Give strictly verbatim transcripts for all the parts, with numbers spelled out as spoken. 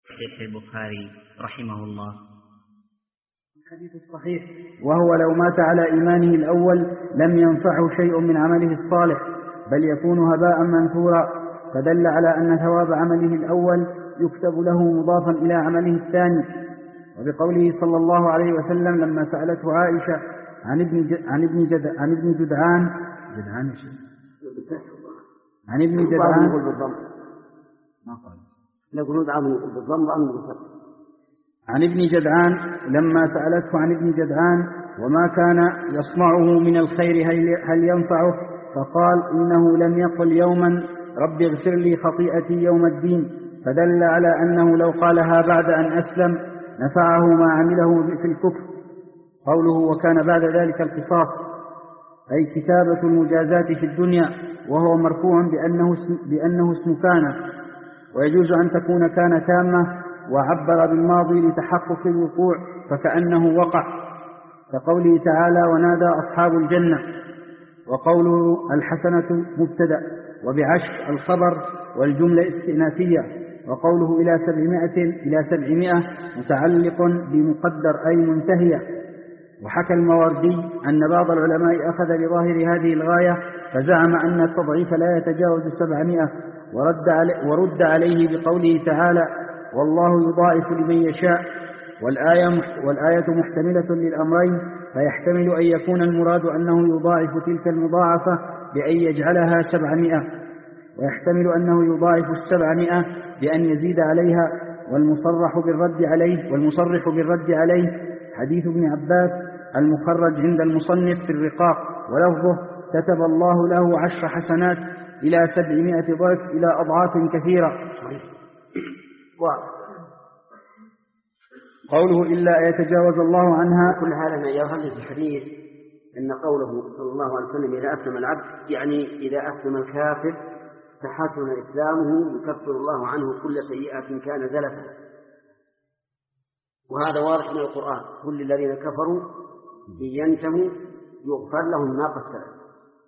شيخ البخاري رحمه الله. الحديث الصحيح: وهو لو مات على إيمانه الأول لم ينفعه شيء من عمله الصالح بل يكون هباء منثورا، فدل على أن ثواب عمله الأول يكتب له مضافا إلى عمله الثاني. وبقوله صلى الله عليه وسلم لما سألته عائشة عن ابن ج... عن ابن جد... عن ابن جدعان جدعان عن ابن جدعان ما قال نقول عن بالضم وعن بالضم عن ابن جدعان لما سألته عن ابن جدعان وما كان يصنعه من الخير هل ينفعه، فقال إنه لم يقل يوما رب اغفر لي خطيئتي يوم الدين، فدل على أنه لو قالها بعد أن أسلم نفعه ما عمله في الكفر. قوله وكان بعد ذلك القصاص أي كتابة المجازات في الدنيا، وهو مرفوع بأنه اسم, بأنه اسم كان، ويجوز أن تكون كان تامة وعبر بالماضي لتحقق الوقوع فكأنه وقع، كقوله تعالى ونادى أصحاب الجنة. وقوله الحسنة مبتدأ وبعشر الخبر والجملة استئنافية. وقوله إلى سبعمائة إلى سبعمائة متعلق بمقدر أي منتهية. وحكى الماوردي أن بعض العلماء أخذ بظاهر هذه الغاية فزعم أن التضعيف لا يتجاوز سبعمائة، ورد, علي ورد عليه بقوله تعالى والله يضاعف لمن يشاء، والآية, والآية محتملة للأمرين، فيحتمل أن يكون المراد أنه يضاعف تلك المضاعفة بأن يجعلها سبعمائة، ويحتمل أنه يضاعف السبعمائة بأن يزيد عليها. والمصرح بالرد عليه والمصرح بالرد عليه حديث ابن عباس المخرج عند المصنف في الرقاق، ولفظه كتب الله له عشر حسنات إلى سبعمائة ضعف إلى أضعاف كثيرة. قوله إلا يتجاوز الله عنها. كل هذا ما يظهر في الحديث أن قوله صلى الله عليه وسلم إذا أسلم العبد يعني إذا أسلم الكافر فحسن إسلامه يكفر الله عنه كل سيئة كان زلفا، وهذا واضح من القرآن: كل الذين كفروا إن ينتهوا يغفر لهم ما قد سلف.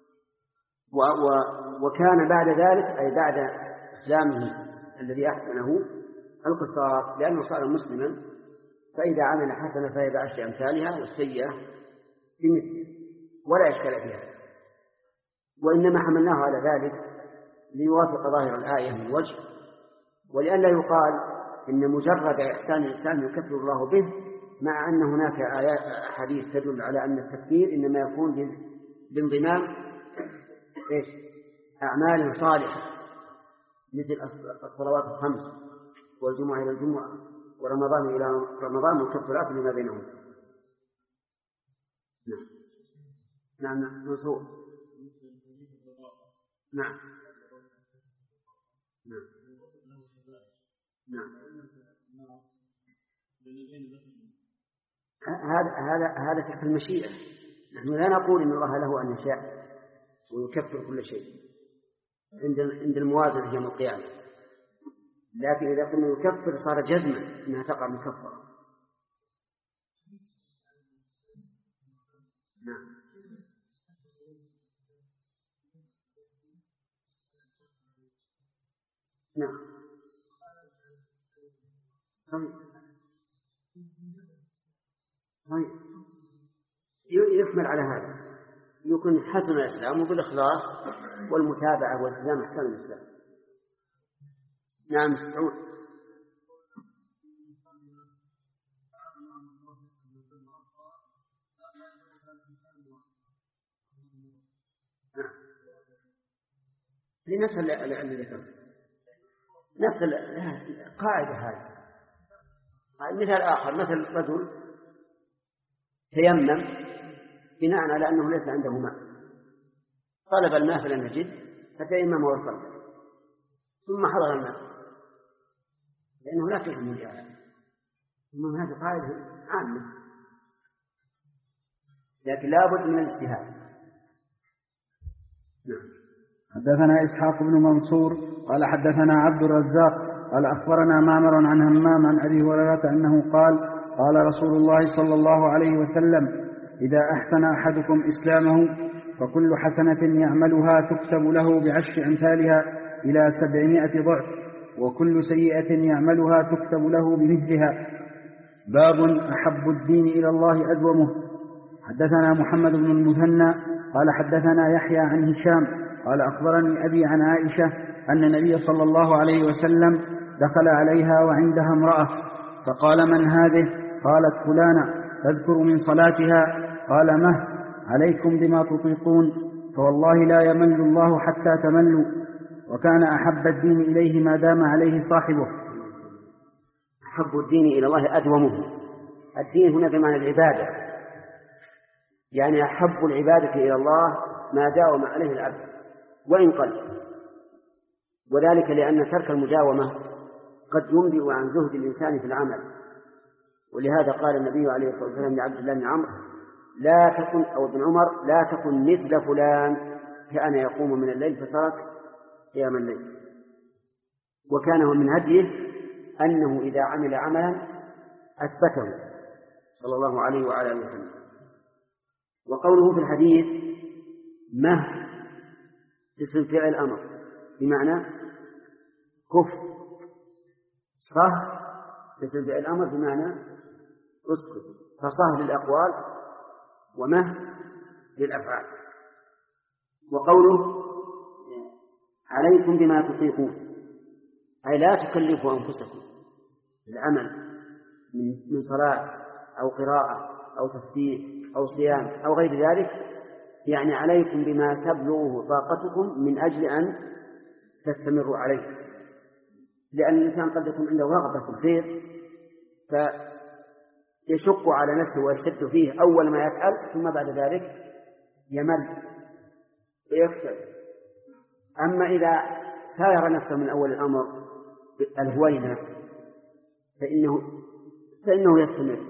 وكان بعد ذلك أي بعد إسلامه الذي أحسنه القصاص، لأنه صار مسلما، فإذا عمل حسنة فهي بعشر أمثالها والسيئة بمثله ولا إشكال فيها. وإنما حملناه على ذلك ليوافق ظاهر الآية من وجه، ولئلا يقال إن مجرد إحسان الإنسان يكفر الله به، مع أن هناك آيات حديث تدل على أن التكفير إنما يكون بانضمام إيش؟ أعمال صالحة مثل الصلوات الخمس والجمعة إلى الجمعة ورمضان إلى رمضان مكفرات لما بينهم. نعم نعم نعم منصور. نعم نعم نعم هذا هذا هذا تحت المشيئة. نحن لا نقول إن الله له أن يشاء ويكفر كل شيء عند عند الموازنة يوم القيامة، لكن إذا قلنا يكفر صار جزما أنها تقع مكفرة. نعم نعم طيب طيب يكمل على هذا، يكون حسن الإسلام بالإخلاص والمتابعة والالتزام أحكام الإسلام. نعم سعود. نعم لنفس اللي ذكرت نفس القاعدة هذه. مثال آخر مثل رجل تيمم بناء على أنه ليس عنده ماء، طلب الماء فلم يجد فتيمم وصلى ثم حضر الماء لأنه لا تفهم الجهل. ثم هذه قاعدة عامة لكن لا بد من الاجتهاد. نعم. حدثنا إسحاق بن منصور قال حدثنا عبد الرزاق قال أخبرنا معمر عن همام عن أبي هريرة أنه قال قال رسول الله صلى الله عليه وسلم إذا أحسن أحدكم إسلامه فكل حسنة يعملها تكتب له بعشر أمثالها إلى سبعمائة ضعف، وكل سيئة يعملها تكتب له بمثلها. باب أحب الدين إلى الله أدومه. حدثنا محمد بن المثنى قال حدثنا يحيى عن هشام قال أخبرني أبي عن عائشة أن النبي صلى الله عليه وسلم دخل عليها وعندها امرأة فقال: من هذه؟ قالت: فلانة تذكر من صلاتها. قال: مه عليكم بما تطيقون، فوالله لا يمل الله حتى تملوا. وكان أحب الدين إليه ما دام عليه صاحبه. أحب الدين إلى الله أدومه. الدين هنا بمعنى العبادة، يعني أحب العبادة إلى الله ما داوم عليه العبد وإن قل، وذلك لأن ترك المداومة قد ينبئ عن زهد الإنسان في العمل. ولهذا قال النبي عليه الصلاة والسلام لعبد الله بن عمرو لا تكن أو ابن عمر لا تكن مثل فلان كان يقوم من الليل فترك قيام الليل. وكان من هديه أنه إذا عمل عملا أثبته صلى الله عليه وعلى آله وسلم. وقوله في الحديث مه اسم فعل أمر بمعنى كف، صه اسم فعل أمر بمعنى اسكت، فصه للأقوال ومه للأفعال. وقوله عليكم بما تطيقون أي لا تكلفوا أنفسكم بالعمل من صلاة أو قراءة أو تسبيح أو صيام أو غير ذلك، يعني عليكم بما تبلغه طاقتكم من أجل أن تستمروا عليه، لأن الإنسان قد يكون عنده رغبة في الخير فيشق على نفسه ويشد فيه أول ما يفعل، ثم بعد ذلك يمل ويكسل. أما إذا ساير نفسه من أول الأمر الهوينة فإنه, فإنه يستمر.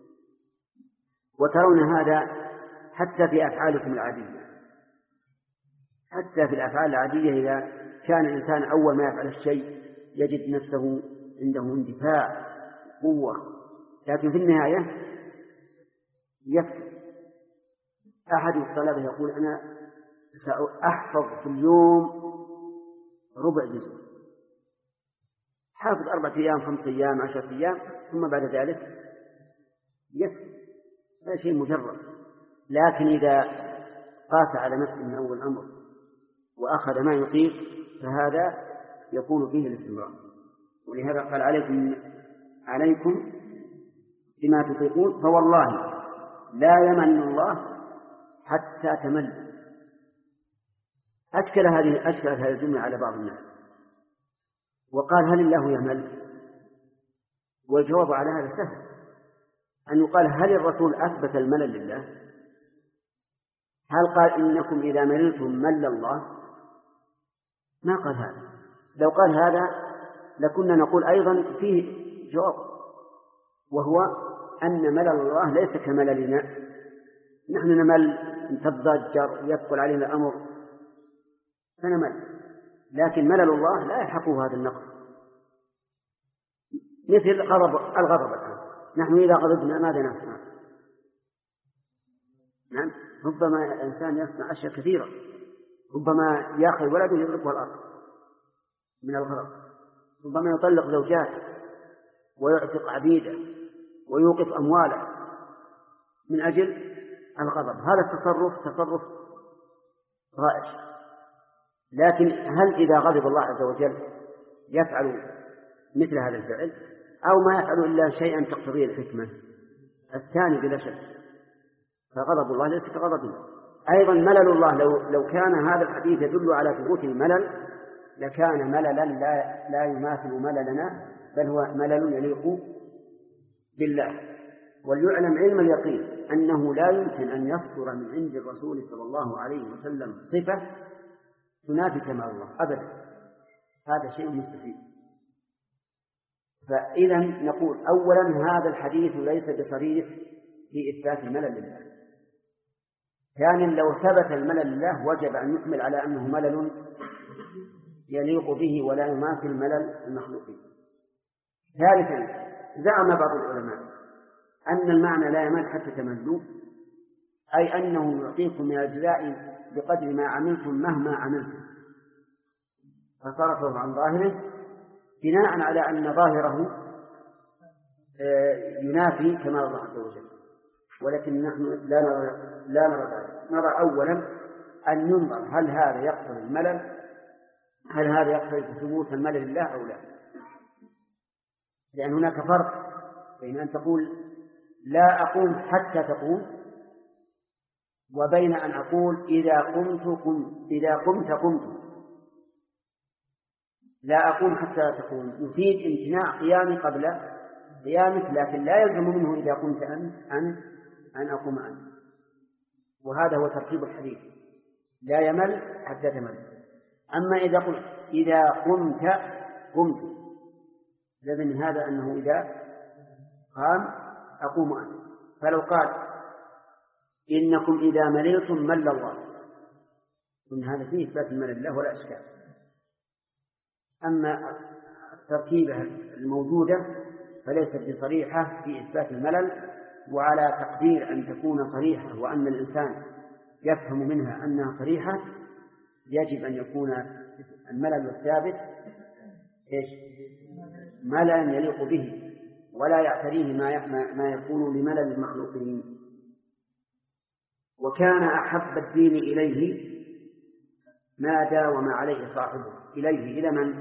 وترون هذا حتى في أفعالكم العادية، حتى في الأفعال العادية إذا كان الإنسان أول ما يفعل الشيء يجد نفسه عنده اندفاع قوة، لكن في النهاية يكفي. أحد الطلبة يقول أنا سأحفظ في اليوم ربع جزء، حافظ أربعة أيام خمس أيام عشرة أيام ثم بعد ذلك يكفي، هذا شيء مجرد. لكن إذا قاس على نفسه من أول الأمر وأخذ ما يطيق فهذا يكون فيه الاستمرار. ولهذا قال عليكم عليكم بما تطيقون فوالله لا يمن الله حتى تمل. أشكل هذه أشكل هذه الجملة على بعض الناس وقال هل الله يمل؟ والجواب على هذا سهل، أن يقال هل الرسول أثبت الملل لله؟ هل قال إنكم إذا مللتم مل الله؟ ما قال هذا. لو قال هذا لكنا نقول أيضا فيه جواب، وهو أن ملل الله ليس كمللنا. نحن نمل نتضجر يثقل علينا الأمر فنمل، لكن ملل الله لا يلحقه هذا النقص. مثل غضب الغضب الآن، نحن إذا غضبنا ماذا نصنع؟ نعم، ربما الإنسان يصنع أشياء كثيرة، ربما يأخذ ولده يضربه الأرض من الغضب، ربما يطلق زوجاته ويعتق عبيده ويوقف أمواله من أجل الغضب. هذا التصرف تصرف رائع. لكن هل إذا غضب الله عز وجل يفعل مثل هذا الفعل أو ما يفعل إلا شيئا تقتضيه الحكمة؟ الثاني بلا شك، فغضب الله ليس كغضبنا. أيضا ملل الله لو, لو كان هذا الحديث يدل على ثبوت الملل لكان مللا لا, لا يماثل مللنا، بل هو ملل يليق بالله. وليعلم علم اليقين أنه لا يمكن أن يصدر من عند الرسول صلى الله عليه وسلم صفة تنافي كمال الله أبدا، هذا شيء مستحيل. فإذا نقول أولا هذا الحديث ليس بصريح في إثبات الملل لله. ثانيا لو ثبت الملل لله وجب أن يحمل على أنه ملل يليق به ولا يماثل ملل المخلوقين. ثالثا زعم بعض العلماء أن المعنى لا يمل حتى تملوا، أي أنه يعطيكم من الجزاء بقدر ما عملتم مهما عملتم، فصرفه عن ظاهره بناء على أن ظاهره ينافي كمال الله عز وجل. ولكن نحن لا نرى لا نرى ذلك. نرى أولا أن ينظر هل هذا يقتضي الملل، هل هذا يقتضي ثبوت الملل لله أو لا، لأن هناك فرق بين أن تقول لا أقوم حتى تقوم، وبين أن أقول إذا قمت قمت إذا قمت قمت. لا أقوم حتى تقوم يفيد امتناع قيامي قبل قيامك، لكن لا يلزم منه إذا قمت أن أن أن أقوم أنت. وهذا هو ترتيب الحديث، لا يمل حتى تمل. أما إذا قلت إذا قمت قمت لازم هذا أنه إذا قام أقوم أنت. فلو قال إنكم إذا مللتم مل الله، إن هذا فيه إثبات الملل الله ولا إشكال. أما التركيبة الموجودة فليست بصريحة في إثبات الملل، وعلى تقدير أن تكون صريحة وأن الإنسان يفهم منها أنها صريحة يجب أن يكون الملل الثابت إيش؟ مللا يليق به ولا يعتريه ما ما يكون لملل المخلوقين. وكان أحب الدين إليه ما داوم عليه صاحبه. إليه إلى من؟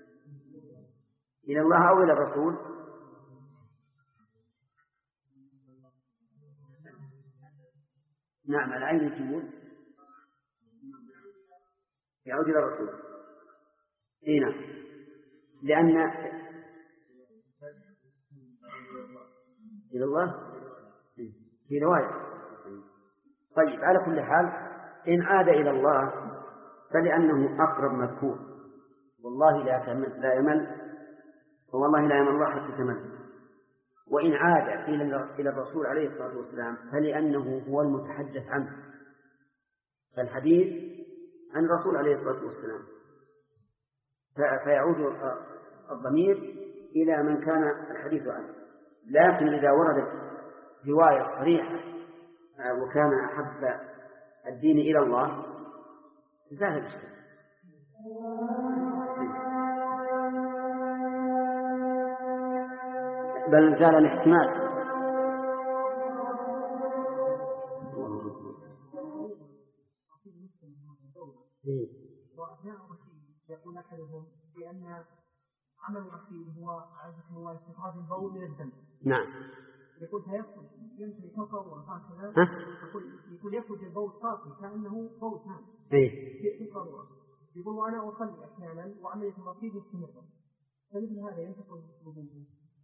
إلى الله أو إلى الرسول؟ نعم، العين الجمهور يعود إلى الرسول. إيه نعم، لأن إلى الله في رواية. طيب، على كل حال إن عاد إلى الله فلأنه أقرب مذكور. والله لا لا يمل، والله لا يمل الله حتى تمل. وإن عاد إلى الرسول عليه الصلاة والسلام فلأنه هو المتحدث عنه، فالحديث عن الرسول عليه الصلاة والسلام، فيعود الضمير إلى من كان الحديث عنه. لكن إذا وردت رواية صريحة وكان أحب الدين إلى الله زال الإشكال. بل زال الاحتمال. يقول أحدهم بأن عمل الغسيل هو هو استخراج البول من الدم. نعم. يقول فيخرج يمشي كفر هكذا. يقول يقول يخرج البول صافي كأنه بول ثاني. إيه. في الضرورة. يقول وأنا أصلي أحيانا وعملية الغسيل مستمرة. فمثل هذا ينتقل الوضوء.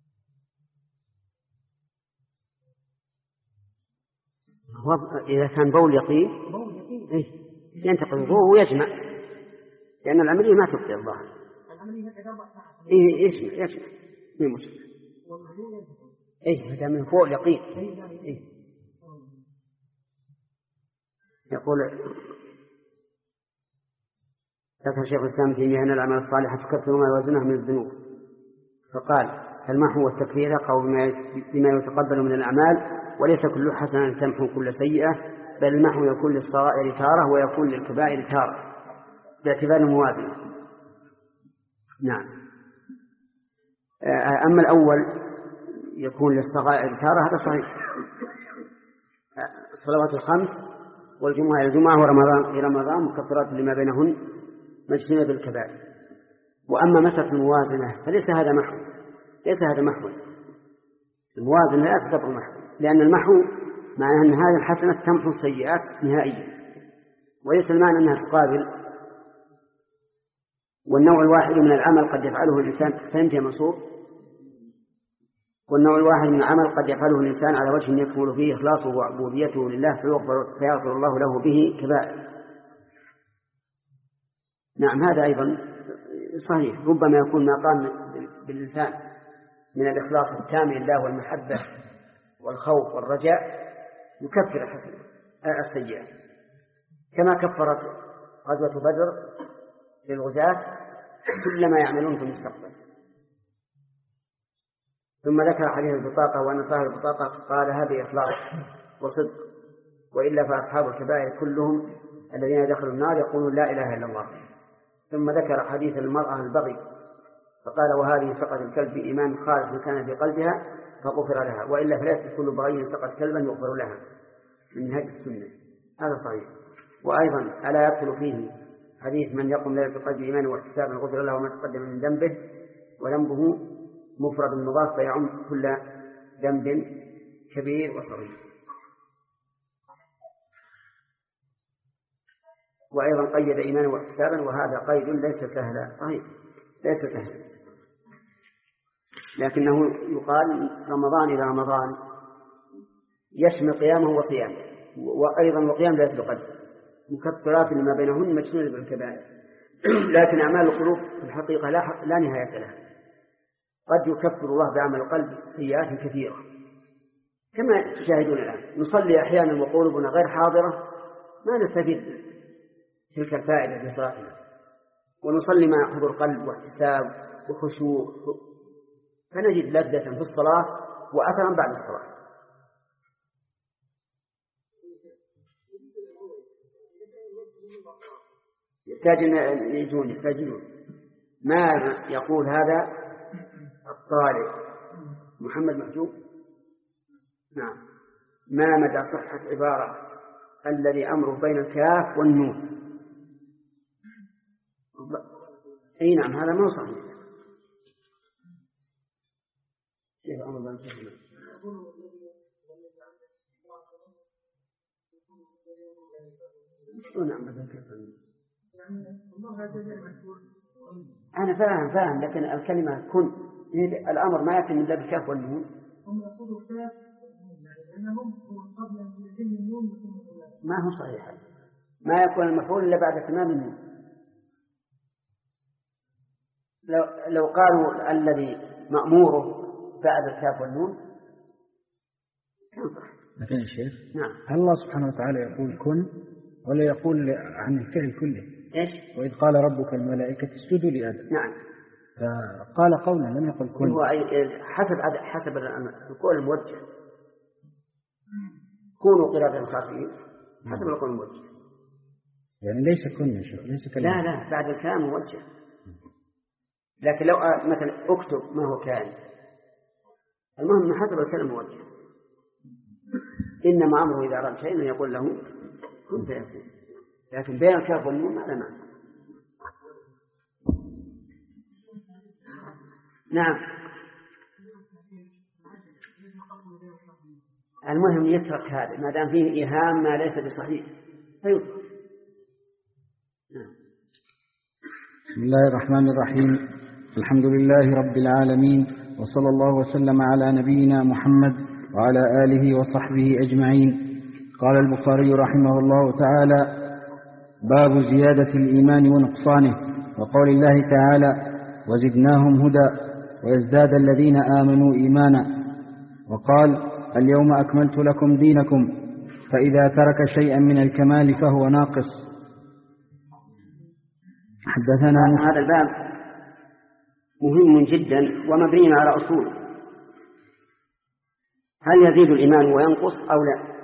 إذا كان بول يقين. بول يقين. إيه. ينتقل الوضوء ويجمع، لأن العملية ما تبقي الظاهر. العملية هذا أربع ساعات. إيه يجمع يجمع. مين مشكلة؟ إيه هذا من فوق اليقين. إيه. يقول ذكر شيخ الإسلام ابن تيمية أن الأعمال الصالحة تكفر ما يوازنها من الذنوب، فقال المحو والتكفير يقع بما يتقبل من الأعمال، وليس كل حسنة تمحو كل سيئة، بل المحو يكون للصغائر تارة ويكون للكبائر تارة باعتبار الموازنة. نعم. أما الأول يكون للصغائر تارة هذا صحيح. الصلوات الخمس والجمعة إلى الجمعة ورمضان إلى رمضان مكفرات لما بينهن مجتنب بالكبائر. وأما مسألة الموازنة فليس هذا محو، ليس هذا محو. الموازنة لا تكفر محو، لأن المحو معناه أن هذه الحسنة تمحو السيئات نهائيا، وليس المعنى أنها تقابل. والنوع الواحد من العمل قد يفعله الإنسان، فهمت يا منصور؟ والنوع الواحد من العمل قد يفعله الإنسان على وجه يكمل فيه إخلاصه وعبوديته لله فيغفر, فيغفر الله له به كبائر. نعم، هذا أيضا صحيح. ربما يكون ما قام بالإنسان من الإخلاص التام لله والمحبة والخوف والرجاء يكفر الحسنة السيئة، كما كفرت غزوة بدر للغزاة كل ما يعملون في المستقبل. ثم ذكر حديث البطاقة وأن صاحب البطاقة قال هذه إخلاص وصدق، وإلا فأصحاب الكبائر كلهم الذين دخلوا النار يقولون لا إله إلا الله. ثم ذكر حديث المرأة البغي فقال وهذه سقط الكلب بإيمان خالص كان في قلبها فغفر لها، وإلا فليس كل بغي سقط كلبا يغفر لها، من هذه السنة. هذا صحيح. وأيضا ألا يدخل فيه حديث من يقوم ليلة القدر بإيمان واحتساب غفر له ما تقدم من ذنبه، وذنبه مفرد مضاف فيعم كل ذنب كبير وصغير. وأيضا قيد إيمانا واحتسابا، وهذا قيد ليس سهلا. صحيح ليس سهلا، لكنه يقال رمضان إلى رمضان يشمل قيامه وصيامه، وأيضا وقيام ليلة القدر مكفرات لما بينهن مجتنبة بالكبائر. لكن أعمال القلوب في الحقيقة لا, لا نهاية لها، قد يكفر الله بعمل القلب سيئات كثيرة كما تشاهدون الآن. نصلي أحيانا وقلوبنا غير حاضرة ما نستفيد تلك الفائدة في صلاتنا، ونصلي مع حضور قلب واحتساب وخشوع، فنجد لذة في الصلاة وأثرا بعد الصلاة. يحتاجون يجون يحتاجون ما يقول هذا الطالب محمد محجوب. نعم. ما مدى صحة عبارة الذي أمره بين الكاف والنون؟ أي نعم هذا ما صحيح. كيف أمر بين الكاف؟ نعم بين الكاف والنون. أنا فاهم فاهم لكن الكلمة كن الأمر ما يأتي من بالكاف والنون. ما هو صحيح، ما يكون المفعول إلا بعد تمام النون. لو لو قالوا الذي مأموره بعد الكاف والنون كان صح. لكن يا شيخ نعم هل الله سبحانه وتعالى يقول كن ولا يقول عن الفعل كله؟ إيش؟ وإذ قال ربك الملائكة اسجدوا لآدم. نعم. فقال قولا لم يقل كن. هو حسب حسب القول الموجه. كونوا قردة خاسئين حسب القول الموجه. يعني ليس كن يا شيخ، ليس كلمة. لا لا بعد الكلام موجه. لكن لو مثلا اكتب ما هو كان، المهم حسب الكلام موجه. إنما أمره إذا أراد شيئا يقول له كن فيكون، لكن بين الكاف والنون ماذا معنى؟ نعم. المهم يترك هذا ما دام فيه إيهام ما ليس بصحيح فيترك. نعم. بسم الله الرحمن الرحيم. الحمد لله رب العالمين، وصلى الله وسلم على نبينا محمد وعلى آله وصحبه أجمعين. قال البخاري رحمه الله تعالى: باب زيادة الإيمان ونقصانه، وقول الله تعالى: وزدناهم هدى ويزداد الذين آمنوا إيمانا. وقال: اليوم أكملت لكم دينكم، فإذا ترك شيئا من الكمال فهو ناقص. حدثنا هذا الباب مهم جدا ومبني على أصول. هل يزيد الإيمان وينقص أو لا؟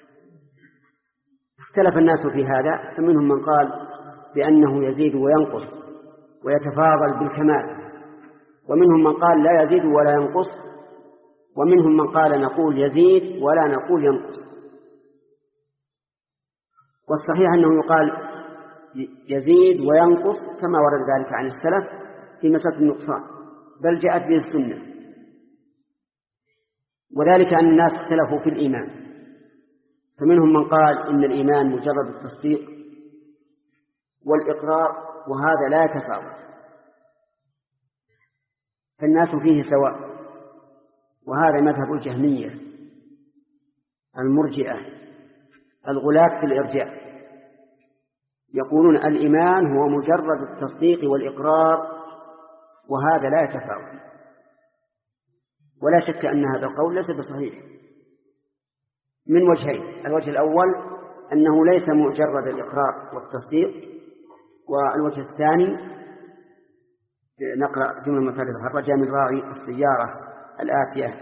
اختلف الناس في هذا، فمنهم من قال بأنه يزيد وينقص ويتفاضل بالكمال، ومنهم من قال لا يزيد ولا ينقص، ومنهم من قال نقول يزيد ولا نقول ينقص. والصحيح أنه يقال يزيد وينقص كما ورد ذلك عن السلف في مسألة النقصان، بل جاءت به السنة. وذلك أن الناس اختلفوا في الإيمان، فمنهم من قال إن الإيمان مجرد التصديق والإقرار، وهذا لا يتفاوت، فالناس فيه سواء. وهذا مذهب الجهمية المرجئة الغلاة في الإرجاء، يقولون الإيمان هو مجرد التصديق والإقرار، وهذا لا يتفاوت. ولا شك أن هذا القول ليس بصحيح من وجهين: الوجه الأول أنه ليس مجرد الإقرار والتصديق، والوجه الثاني نقرأ جملة مثالة خرجها من راعي السيارة الآتية.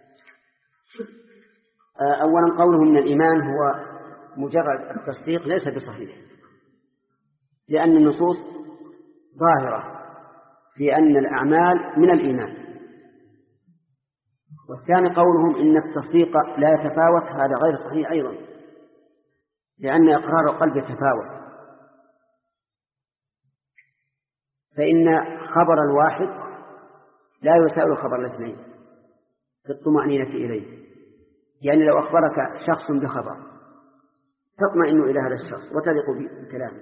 أولا قوله من الإيمان هو مجرد التصديق ليس بصحيح، لأن النصوص ظاهرة في أن الأعمال من الإيمان. والثاني قولهم إن التصديق لا يتفاوت، هذا غير صحيح أيضا، لأن إقرار القلب يتفاوت، فإن خبر الواحد لا يساوي خبر الاثنين في الطمأنينة إليه. يعني لو أخبرك شخص بخبر تطمئن إلى هذا الشخص وتثق بكلامه،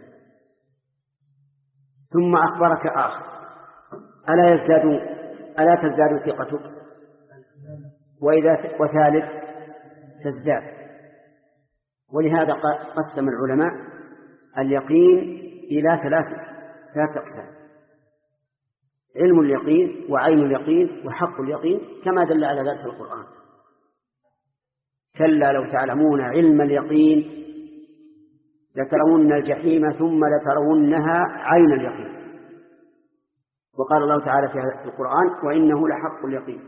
ثم أخبرك آخر ألا يزداد ألا تزداد ثقتك؟ وإذا وثالث تزداد. ولهذا قسم العلماء اليقين إلى ثلاث ثلاث أقسام: علم اليقين وعين اليقين وحق اليقين، كما دل على ذلك القرآن: كلا لو تعلمون علم اليقين لترون الجحيم ثم لترونها عين اليقين. وقال الله تعالى في القرآن: وإنه لحق اليقين.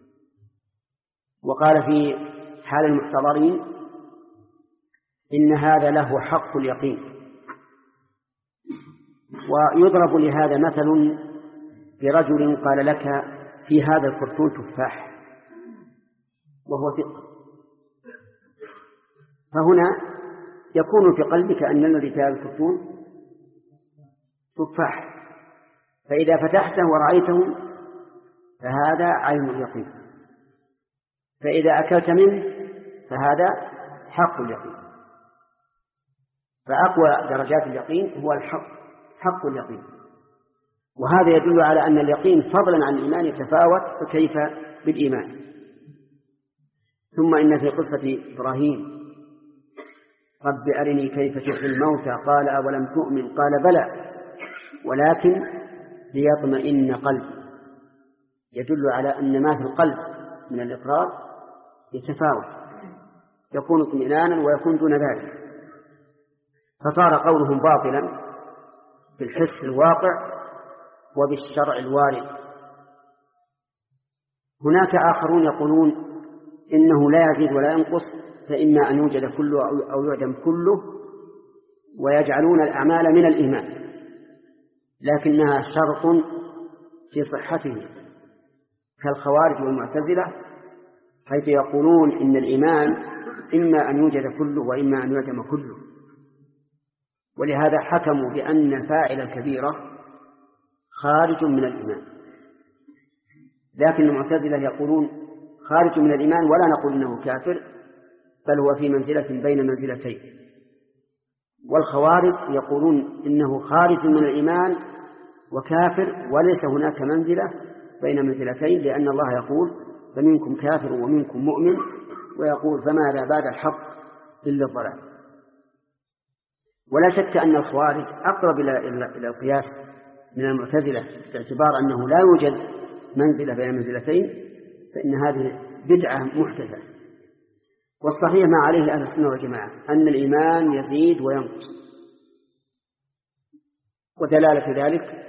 وقال في حال المحتضرين: إن هذا له حق اليقين. ويضرب لهذا مثل برجل قال لك: في هذا الكرتون تفاح، وهو ثقة، فهنا يكون في قلبك أن الذي في هذا الكرتون تفاح، فإذا فتحته ورأيته فهذا عين اليقين، فإذا أكلت منه فهذا حق اليقين. فأقوى درجات اليقين هو الحق، حق اليقين. وهذا يدل على أن اليقين فضلا عن الإيمان يتفاوت، فكيف بالإيمان؟ ثم إن في قصة إبراهيم: رب أرني كيف تحيي الموتى قال أولم تؤمن قال بلى ولكن ليطمئن قلبي، يدل على أن ما في القلب من الإقرار يتفاوت، يكون اطمئنانا ويكون دون ذلك، فصار قولهم باطلا بالحس الواقع وبالشرع الوارد. هناك آخرون يقولون إنه لا يزيد ولا ينقص، فإما أن يوجد كله أو يعدم كله، ويجعلون الأعمال من الإيمان لكنها شرط في صحته، كالخوارج والمعتزلة، حيث يقولون إن الإيمان إما أن يوجد كله وإما أن يعدم كله. ولهذا حكموا بأن فاعل الكبيرة خارج من الإيمان. لكن المعتزلة يقولون خارج من الإيمان ولا نقول إنه كافر، بل هو في منزلة بين منزلتين. والخوارج يقولون إنه خارج من الإيمان وكافر، وليس هناك منزلة بين منزلتين، لأن الله يقول: فمنكم كافر ومنكم مؤمن، ويقول: فماذا بعد الحق إلا الضلال. ولا شك أن الخوارج أقرب إلى القياس من المعتزلة، باعتبار أنه لا يوجد منزلة بين منزلتين، فإن هذه بدعة محدثة. والصحيح ما عليه أهل السنة والجماعة أن الإيمان يزيد وينقص، ودلالة ذلك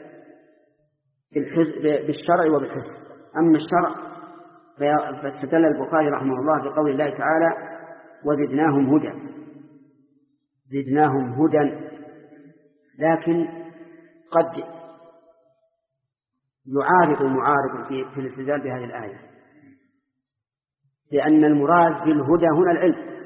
بالشرع وبالحس. أما الشرع فاستدل البخاري رحمه الله بقول الله تعالى: وزدناهم هدى. زدناهم هدى، لكن قد يعارض المعارض في, في الاستدلال بهذه الآية، لأن المراد بالهدى هنا العلم: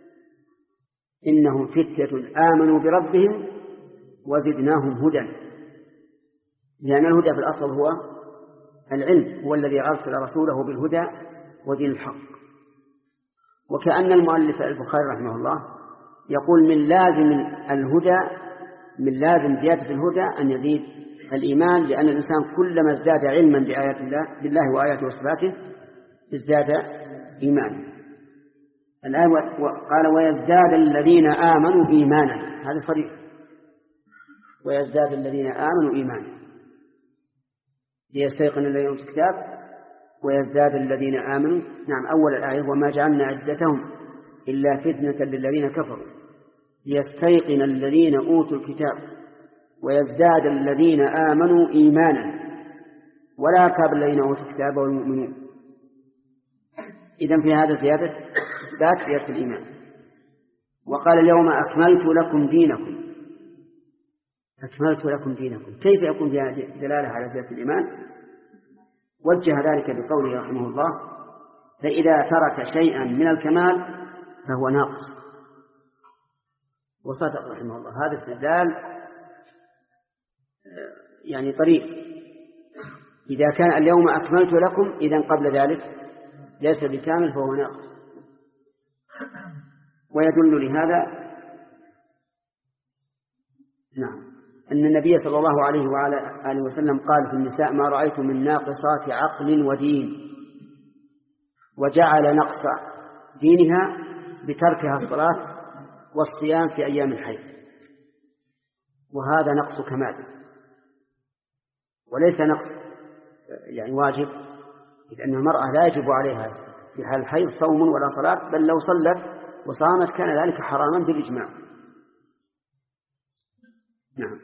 إنهم فتية آمنوا بربهم وزدناهم هدى، لأن الهدى في الأصل هو العلم، هو الذي أرسل رسوله بالهدى ودين الحق. وكأن المؤلف البخاري رحمه الله يقول من لازم الهدى، من لازم زيادة الهدى أن يزيد الإيمان، لأن الإنسان كلما ازداد علما بآيات الله بالله وآياته وصفاته ازداد إيمانا. الآن قال: ويزداد الذين آمنوا إيمانا، هذا صريح: ويزداد الذين آمنوا إيمانا، ليستيقن الذين أوتوا الكتاب ويزداد الذين آمنوا. نعم، أول الآية: وما جعلنا عدتهم إلا فتنة للذين كفروا ليستيقن الذين أوتوا الكتاب ويزداد الذين آمنوا إيمانا ولا يرتاب الذين أوتوا الكتاب والمؤمنون. إذن في هذا زيادة إثبات زيادة الإيمان. وقال: اليوم أكملت لكم دينكم، أكملت لكم دينكم، كيف يكون فيها دلالة على زيادة الإيمان؟ وجه ذلك بقوله رحمه الله: فإذا ترك شيئا من الكمال فهو ناقص. وصدق رحمه الله. هذا استدلال يعني طريق. إذا كان اليوم أكملت لكم، إذن قبل ذلك ليس بكامل فهو ناقص. ويدل لهذا نعم أن النبي صلى الله عليه وعلى آله وسلم قال في النساء: ما رأيت من ناقصات عقل ودين، وجعل نقص دينها بتركها الصلاة والصيام في أيام الحيض، وهذا نقص كمال وليس نقص يعني واجب، لأن المرأة لا يجب عليها في حال الحيض صوم ولا صلاة، بل لو صلت وصامت كان ذلك حراما بالإجماع. نعم.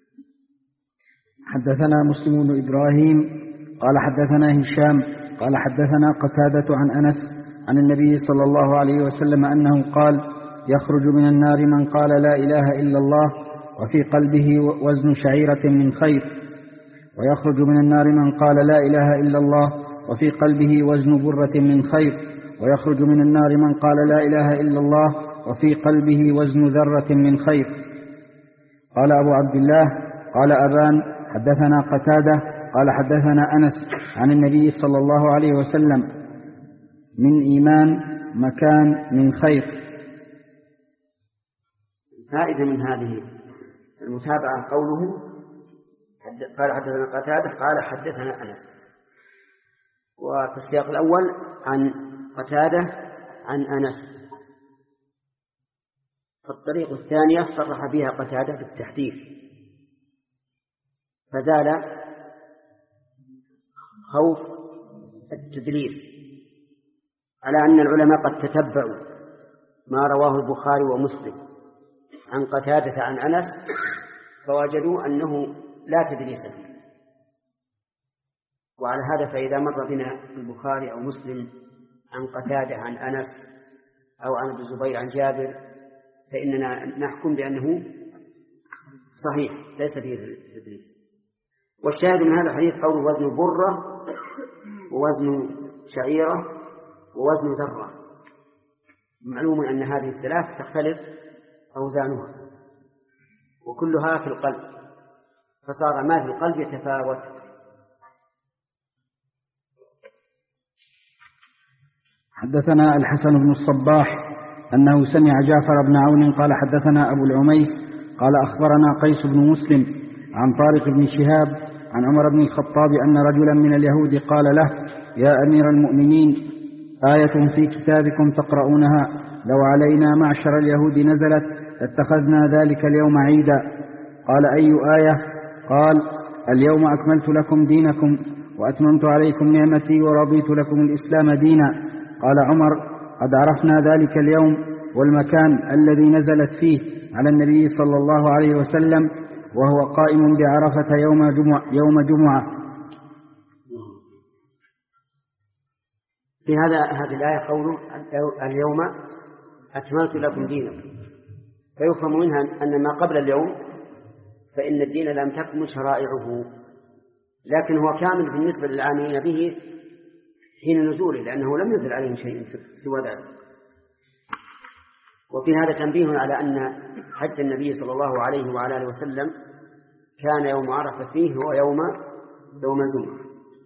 حدثنا مسلم بن إبراهيم قال حدثنا هشام قال حدثنا قتادة عن أنس عن النبي صلى الله عليه وسلم أنه قال: يخرج من النار من قال لا إله إلا الله وفي قلبه وزن شعيرة من خير، ويخرج من النار من قال لا إله إلا الله وفي قلبه وزن برة من خير، ويخرج من النار من قال لا إله إلا الله وفي قلبه وزن ذرة من خير. قال أبو عبد الله قال أبان حدثنا قتادة قال حدثنا أنس عن النبي صلى الله عليه وسلم: من إيمان مكان من خير. فائدة من هذه المتابعة قوله قال حدثنا قتادة قال حدثنا أنس، وفي السياق الأول عن قتادة عن أنس. الطريق الثانية صرح بها قتادة بالتحديث، فزال خوف التدليس، على أن العلماء قد تتبعوا ما رواه البخاري ومسلم عن قتادة عن أنس فوجدوا أنه لا تدليس فيه. وعلى هذا فإذا مر بنا البخاري أو مسلم عن قتادة عن أنس أو عن ابن الزبير عن جابر فإننا نحكم بأنه صحيح ليس فيه تدليس. والشاهد من هذا الحديث قول وزن برة ووزن شعيرة ووزن ذرة. معلوم أن هذه الثلاث تختلف أوزانها وكلها في القلب، فصار ما في القلب يتفاوت. حدثنا الحسن بن الصباح أنه سمع جعفر بن عون قال حدثنا أبو العميس قال أخبرنا قيس بن مسلم عن طارق بن شهاب عن عمر بن الخطاب أن رجلا من اليهود قال له: يا أمير المؤمنين، آية في كتابكم تقرؤونها لو علينا معشر اليهود نزلت لاتخذنا ذلك اليوم عيدا. قال: أي آية؟ قال: اليوم أكملت لكم دينكم وأتممت عليكم نعمتي ورضيت لكم الإسلام دينا. قال عمر: قد عرفنا ذلك اليوم والمكان الذي نزلت فيه على النبي صلى الله عليه وسلم وهو قائم بعرفة يوم جمعة, يوم جمعة. في هذا هذه الآية قوله اليوم أكملت لكم دينكم، فيفهم منها أن ما قبل اليوم فإن الدين لم تكمل شرائعه، لكن هو كامل بالنسبة للعاملين به حين نزوله، لأنه لم ينزل عليهم شيء سوى ذلك. وفي هذا تنبيه على أن حج النبي صلى الله عليه وعلى آله وسلم كان يوم عرفة فيه هو يوم يوم الجمعة.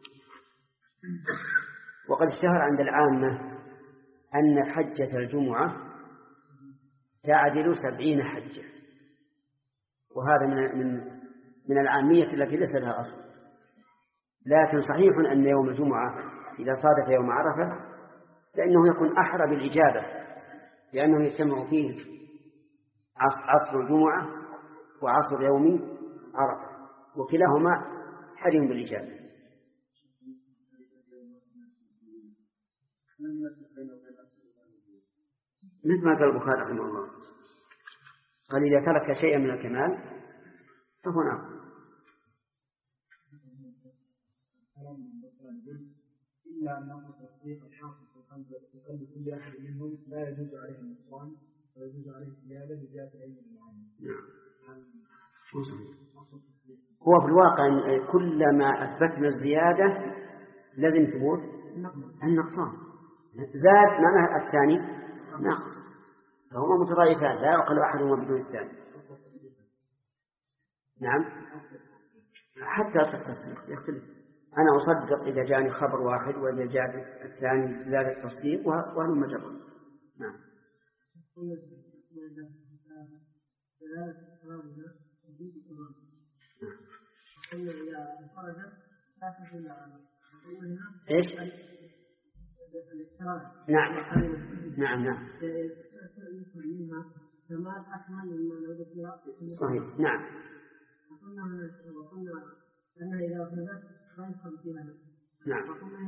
وقد اشتهر عند العامة أن حجة الجمعة تعدل سبعين حجة، وهذا من من من العامية التي ليس لها أصل. لكن صحيح أن يوم الجمعة إذا صادف يوم عرفة فإنه يكون أحرى بالإجابة، لأنه يجتمع فيه عصر الجمعة وعصر يوم عرفة، وكلاهما حري بالإجابة. مثل ما قال البخاري رحمه الله قال: إذا ترك شيئا من الكمال فهو ناقص. إلا أن نقص تصديق الحاصل في قلب كل أحد منهم لا يجوز عليه النقصان ويجوز عليه الزيادة بذات علم المعاني. نعم. الواقع كلما أثبتنا الزيادة لازم ثبوت النقصان. زاد معناها الثاني ناقص، فهما متضايفان لا يعقل أحدهما بدون الثاني. نعم حتى يصح التصديق يختلف. أنا أصدق إذا جاءني خبر واحد وإذا جاء الثاني زاد التصديق وهل مجرد. نعم إيش؟ نعم نعم نعم صحيح. نعم نعم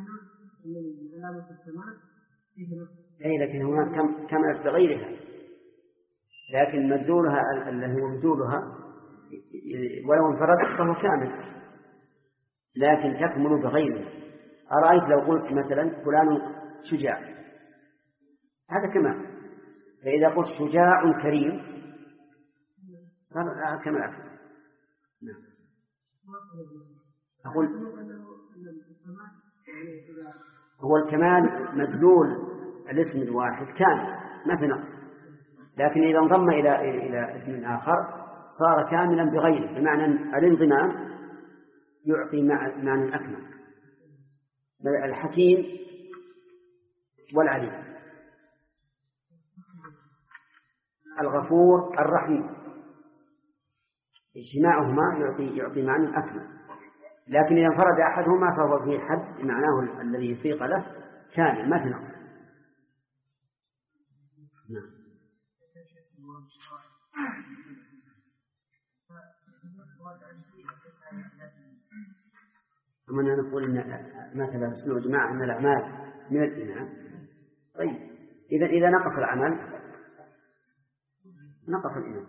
أي لكن هناك كم كملت بغيرها، لكن مدلولها الذي هو مدلولها ولو انفرد فهو كامل، لكن تكمل بغيره. أرأيت لو قلت مثلا فلان شجاع هذا كمال، فإذا قلت شجاع كريم صار كمال أكثر. نعم أقول هو الكمال مدلول الاسم الواحد كامل ما في نقص، لكن إذا انضم إلى إلى اسم آخر صار كاملا بغيره، بمعنى الانضمام يعطي معنى أكمل. الحكيم والعليم، الغفور الرحيم، اجتماعهما يعطي يعطي معنى أكمل، لكن إذا انفرد أحدهما فهو في حد معناه الذي سيق له كامل ما في نقص. نعم. أما نقول إن مثلا اسمه جماعة أن الأعمال من الإيمان. طيب إذا إذا نقص العمل نقص الإيمان.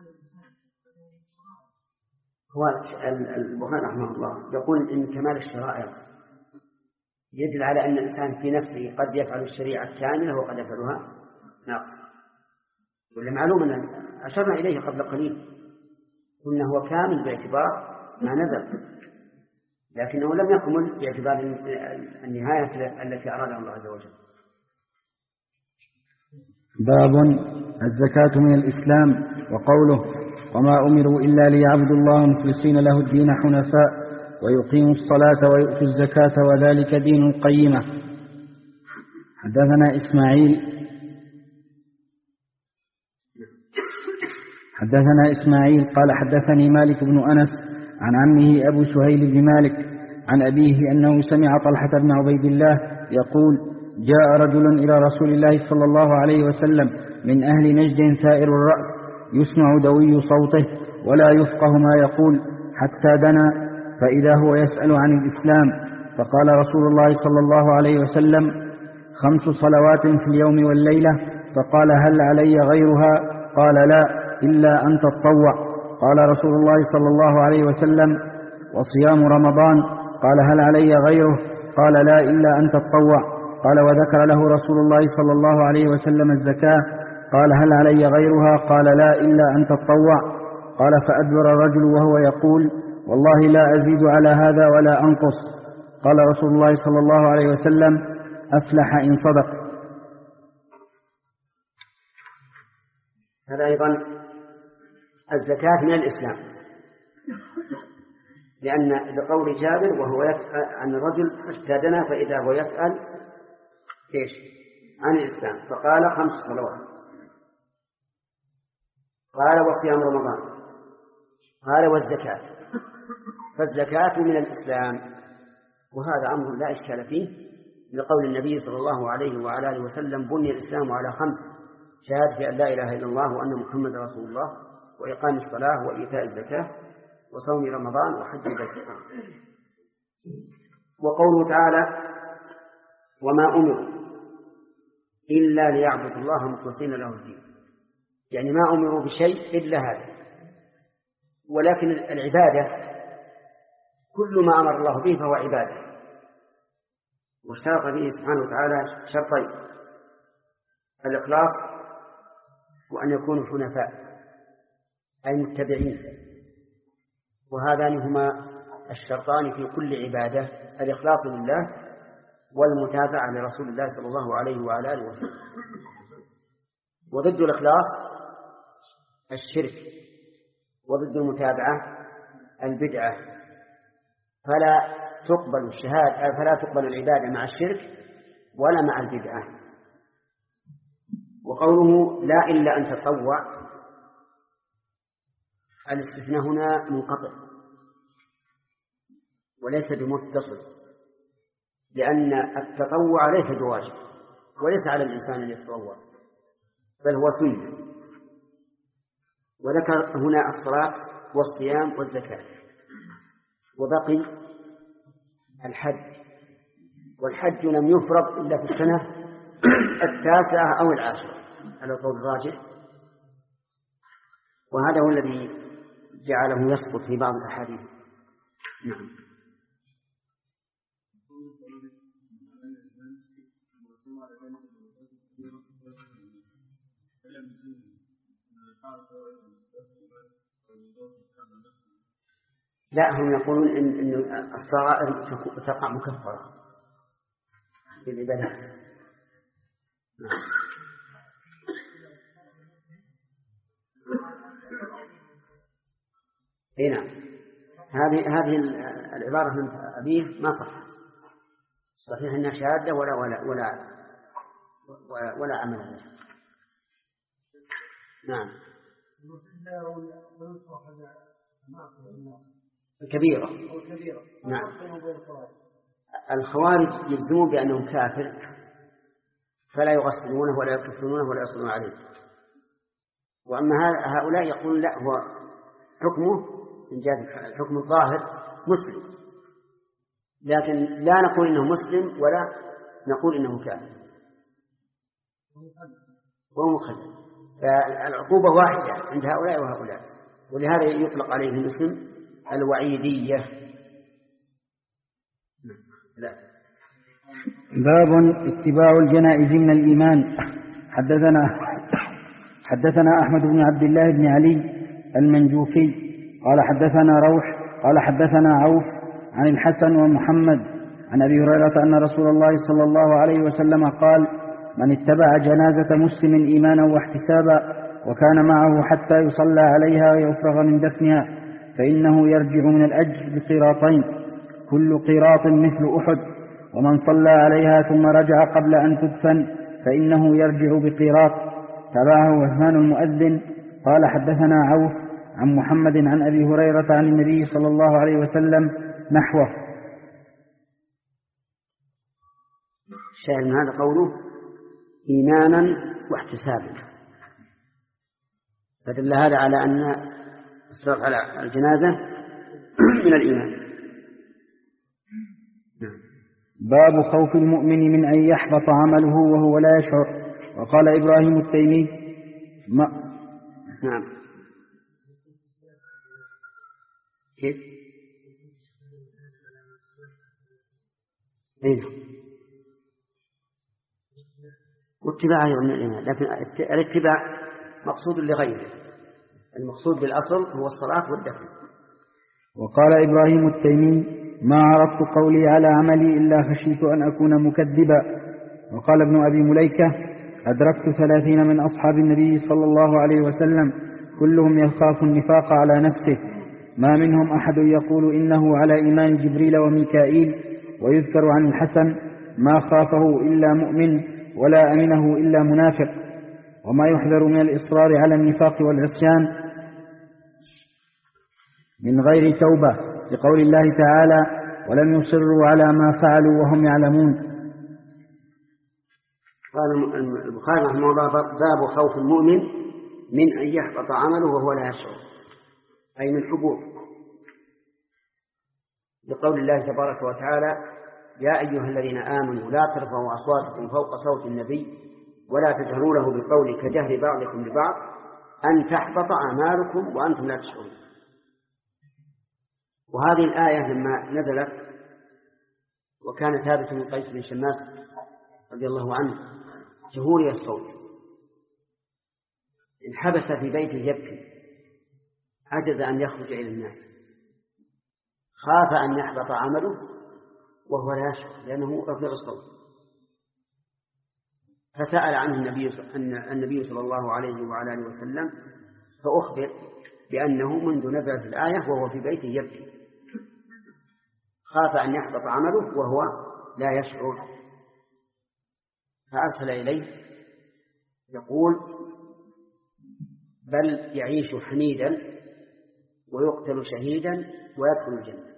هو البخاري رحمه الله يقول إن كمال الشرائع يدل على أن الإنسان في نفسه قد يفعل الشريعة كاملة وقد يفعلها ناقصة، والمعلوم أن أشرنا إليه قبل قليل قلنا هو كامل باعتبار ما نزل، لكنه لم يكمل باعتبار النهاية التي أرادها الله عز وجل. باب الزكاة من الإسلام، وقوله وما أمروا إلا ليعبدوا الله مخلصين له الدين حنفاء ويقيموا الصلاة ويؤتوا الزكاة وذلك دين القيمة. حدثنا إسماعيل حدثنا إسماعيل قال حدثني مالك بن أنس عن عمه أبو سهيل بن مالك عن أبيه أنه سمع طلحة بن عبيد الله يقول جاء رجل إلى رسول الله صلى الله عليه وسلم من أهل نجد ثائر الرأس يسمع دوي صوته ولا يفقه ما يقول حتى دنا فإذا هو يسأل عن الإسلام، فقال رسول الله صلى الله عليه وسلم خمس صلوات في اليوم والليلة، فقال هل علي غيرها؟ قال لا إلا أن تتطوع. قال رسول الله صلى الله عليه وسلم وصيام رمضان، قال هل علي غيره؟ قال لا إلا أن تتطوع. قال وذكر له رسول الله صلى الله عليه وسلم الزكاة، قال هل علي غيرها؟ قال لا إلا أن تتطوع. قال فأدبر الرجل وهو يقول والله لا أزيد على هذا ولا أنقص. قال رسول الله صلى الله عليه وسلم أفلح إن صدق. هذا أيضا الزكاة من الإسلام، لأن بقول جابر وهو يسأل عن الرجل اجتهدنا فإذا هو يسأل إيش عن الإسلام، فقال خمس صلوات، قال وصيام رمضان، قال والزكاة، فالزكاة من الإسلام، وهذا أمر لا إشكال فيه لقول النبي صلى الله عليه وعلى آله وسلم بني الإسلام على خمس: شهادة أن لا إله إلا الله وأن محمد رسول الله، وإقام الصلاة وإيتاء الزكاة وصوم رمضان وحج البيت. وقوله تعالى وما أمروا إلا ليعبدوا الله مخلصين له الدين، يعني ما أمروا بشيء إلا هذا، ولكن العبادة كل ما أمر الله به فهو عبادة، واشترط به سبحانه وتعالى شرطين: الإخلاص وأن يكونوا حنفاء أي متبعين، وهذان هما الشرطان في كل عبادة: الإخلاص لله والمتابعة لرسول الله صلى الله عليه وعلى آله وسلم. وضد الإخلاص الشرك، وضد المتابعة البدعة، فلا تقبل الشهادة فلا تقبل العبادة مع الشرك ولا مع البدعة. وقوله لا إلا أن تطوع، الاستثناء هنا منقطع وليس بمتصل، لأن التطوع ليس بواجب وليس على الإنسان أن يتطوع، بل هو سنة. وذكر هنا الصلاة والصيام والزكاة، وبقي الحج، والحج لم يفرض إلا في السنة التاسعة أو العاشرة على القول الراجح، وهذا هو الذي جعله يسقط في بعض الأحاديث. نعم. لا، هم يقولون إن, إن الصغائر تقع مكفرة في العبادات. نعم. هنا هذه هذه العبارة من أبيه ما صح، صحيح أنها شهادة ولا ولا ولا ولا, ولا عمل بها. نعم. الكبيرة. نعم. الخوارج يجزمون بأنه كافر فلا يغسلونه ولا يكفرونه ولا يصلون عليه، وأما هؤلاء يقول لا، هو حكمه من جهة الحكم الظاهر مسلم، لكن لا نقول إنه مسلم ولا نقول إنه كافر وهو مخلد. فالعقوبة واحدة عند هؤلاء وهؤلاء، ولهذا يطلق عليهم اسم الوعيدية. لا. باب اتباع الجنائز من الإيمان. حدثنا حدثنا أحمد بن عبد الله بن علي المنجوفي قال حدثنا روح قال حدثنا عوف عن الحسن ومحمد عن أبي هريرة أن رسول الله صلى الله عليه وسلم قال: من اتبع جنازة مسلم إيمانا واحتسابا وكان معه حتى يصلى عليها ويفرغ من دفنها فإنه يرجع من الأجر بقيراطين، كل قيراط مثل أحد، ومن صلى عليها ثم رجع قبل أن تدفن فإنه يرجع بقيراط. تبعه وهمان المؤذن. قال حدثنا عوف عن محمد عن أبي هريرة عن النبي صلى الله عليه وسلم نحوه. الشاهد من هذا قوله إيمانا واحتسابا، فدل هذا على أن الصلاة على الجنازة من الإيمان. باب خوف المؤمن من أن يحبط عمله وهو لا يشعر. وقال إبراهيم التيمي ما نعم. كيف؟ أين؟ واتباع أيضا من الإيمان، لكن الاتباع مقصود لغيره، المقصود بالأصل هو الصلاة والدفن. وقال إبراهيم التيمي ما عرضت قولي على عملي إلا خشيت أن أكون مكذبا. وقال ابن أبي مليكة أدركت ثلاثين من أصحاب النبي صلى الله عليه وسلم كلهم يخاف النفاق على نفسه، ما منهم أحد يقول إنه على إيمان جبريل وميكائيل. ويذكر عن الحسن ما خافه إلا مؤمن ولا أمنه إلا منافق، وما يحذر من الإصرار على النفاق والعصيان من غير توبة، لقول الله تعالى ولم يصروا على ما فعلوا وهم يعلمون. قال البخاري رحمه الله باب خوف المؤمن من أن يحبط عمله وهو لا يشعر، أي من حبوط، لقول الله تبارك وتعالى يا أيها الذين آمنوا لا ترفعوا أصواتكم فوق صوت النبي ولا تجهروا له بالقول كجهر بعضكم لبعض أن تحبط أعمالكم وأنتم لا تشعرون. وهذه الآية لما نزلت وكان ثابت بن قيس بن شماس رضي الله عنه جهوري الصوت انحبس في بيته يبكي، عجز أن يخرج إلى الناس، خاف أن يحبط عمله وهو لا يشعر لأنه رفيع الصوت، فسأل عنه النبي النبي صلى الله عليه وعلى آله وسلم، فأخبر بأنه منذ نزلت الآية وهو في بيته يبكي، خاف أن يحبط عمله وهو لا يشعر، فأرسل إليه يقول: بل يعيش حميدا ويقتل شهيدا ويدخل الجنة.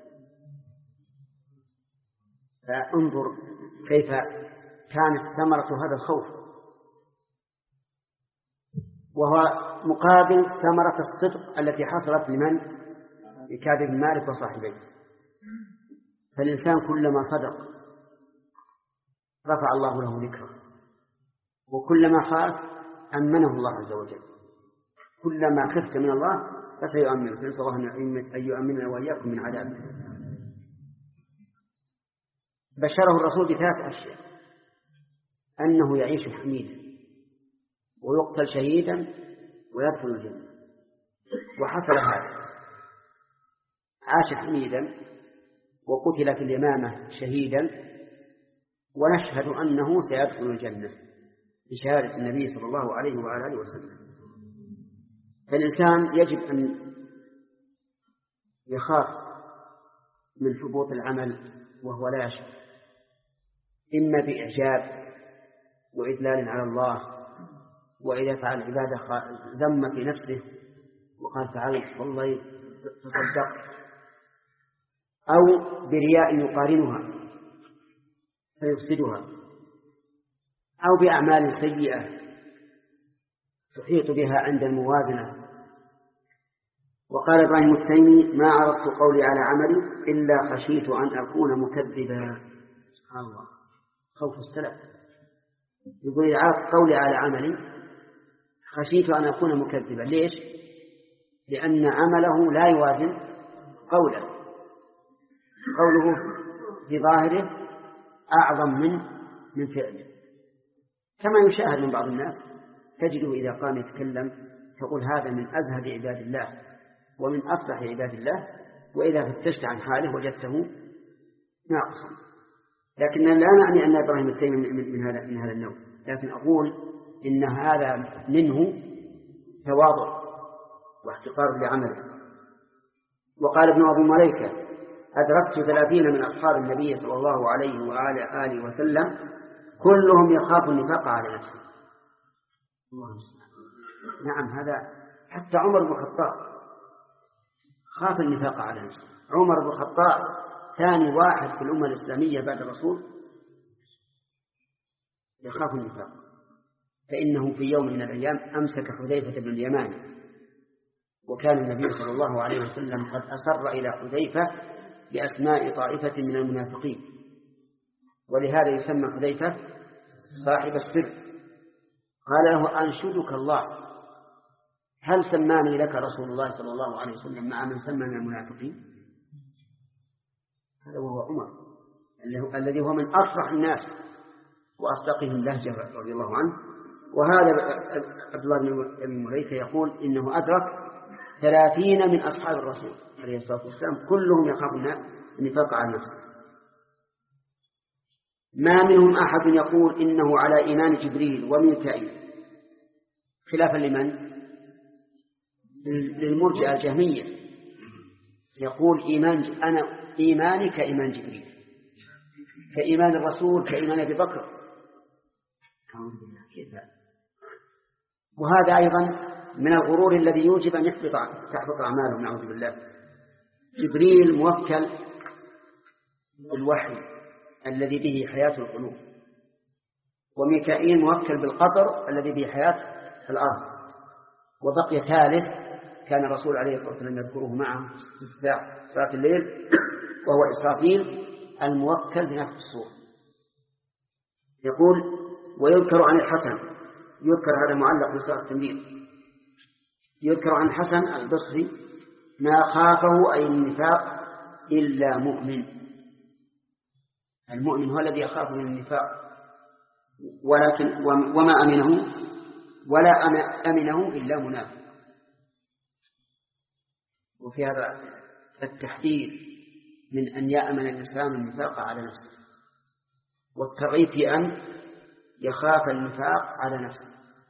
فانظر كيف كانت ثمرة هذا الخوف، وهو مقابل ثمرة الصدق التي حصلت لمن؟ لكعب بن مالك وصاحبيه. فالإنسان كلما صدق رفع الله له ذكره، وكلما خاف أمنه الله عز وجل. كلما خفت من الله فسيؤمنك، نسأل الله أن يؤمننا وإياكم من عذابه. بشره الرسول بثلاث أشياء: أنه يعيش حميدا ويقتل شهيدا ويدخل الجنة. وحصل هذا، عاش حميدا وقتل في اليمامة شهيدا، ونشهد أنه سيدخل الجنة بشهادة النبي صلى الله عليه وعلى آله وسلم. فالإنسان يجب أن يخاف من حبوط العمل وهو لا يشعر، إما بإعجاب وإذلال على الله، وإذا فعل عبادة زم في نفسه وقال فعلت والله تصدق، أو برياء يقارنها فيفسدها، أو بأعمال سيئة تحيط بها عند الموازنة. وقال إبراهيم التيمي: ما عرضت قولي على عملي إلا خشيت أن أكون مكذبا. سبحان الله، خوف السلف. يقول: إذا عرضت قولي على عملي خشيت أن أكون مكذبا. ليش؟ لأن عمله لا يوازن قوله، قوله في ظاهره أعظم من من فعله. كما يشاهد من بعض الناس، تجده إذا قام يتكلم تقول هذا من أزهد عباد الله ومن أصلح عباد الله، وإذا فتشت عن حاله وجدته ناقصا. لكن لا أعني أن إبراهيم التيمي من هذا من هذا النوع، لكن أقول إن هذا منه تواضع واحتقار لعمله. وقال ابن أبي مليكة: أدركت ثلاثين من أصحاب النبي صلى الله عليه وعلى آله وسلم كلهم يخاف النفاق على نفسه. الله المستعان. نعم، هذا حتى عمر بن الخطاب خاف النفاق على نفسه. عمر بن الخطاب ثاني واحد في الأمة الإسلامية بعد الرسول يخاف النفاق، فإنه في يوم من الأيام أمسك حذيفة بن اليمان، وكان النبي صلى الله عليه وسلم قد أسر إلى حذيفة بأسماء طائفة من المنافقين، ولهذا يسمى حذيفة صاحب السر. قال له: أنشدك الله، هل سماني لك رسول الله صلى الله عليه وسلم مع من سمى من المنافقين؟ هذا وهو عمر الذي هو من أصرح الناس وأصدقهم لهجة رضي الله عنه. وهذا عبد الله بن مليكة يقول إنه أدرك ثلاثين من أصحاب الرسول عليه الصلاة والسلام كلهم يخافون النفاق على نفسه. ما منهم أحد يقول إنه على إيمان جبريل وميكائيل، خلافا لمن؟ للمرجئة الجهمية، يقول إيمان أنا إيماني كإيمان جبريل، كإيمان الرسول كإيمان أبي بكر. وهذا أيضا من الغرور الذي يوجب أن يحبط تحبط أعماله، نعوذ بالله. جبريل موكل بالوحي الذي به حياة القلوب، وميكائيل موكل بالقطر الذي به حياة الأرض. وبقي ثالث كان الرسول عليه الصلاة والسلام يذكره معه في صلاة الليل، وهو إسرافيل الموكل بنفخ الصور. يقول: ويذكر عن الحسن، يذكر هذا معلق بصيغة التمريض، يذكر عن الحسن البصري: ما خافه أي النفاق إلا مؤمن. المؤمن هو الذي يخاف من النفاق، ولكن وما أمنه ولا أمنه إلا منافق. وفي هذا التحذير من أن يأمن الإنسان النفاق على نفسه، والترغيب في أن يخاف النفاق على نفسه.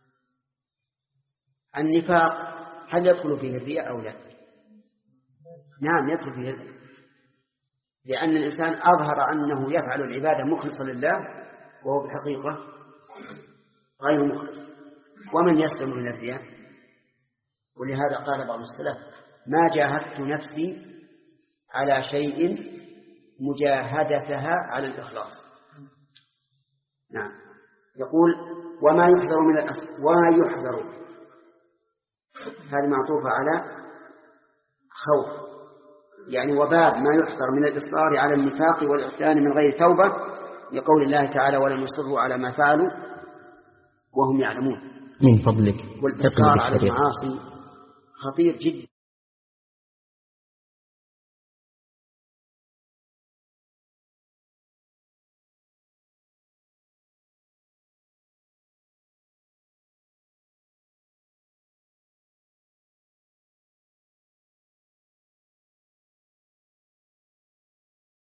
النفاق هل يدخل فيه الرياء أو لا؟ نعم يدخل فيه الرياء، لأن الإنسان أظهر أنه يفعل العبادة مخلصا لله وهو بحقيقة غير مخلص. ومن يسلم من الرياء؟ ولهذا قال بعض السلف: ما جاهدت نفسي على شيء مجاهدتها على الإخلاص. نعم. يقول: وما يحذر من الأصل، وما يحذر، هذه معطوفة على خوف، يعني وباب ما يحذر من الإصرار على النفاق والعصيان من غير توبة، لقول الله تعالى: ولم يصروا على ما فعلوا وهم يعلمون. من فضلك والإصرار على المعاصي خطير جدا.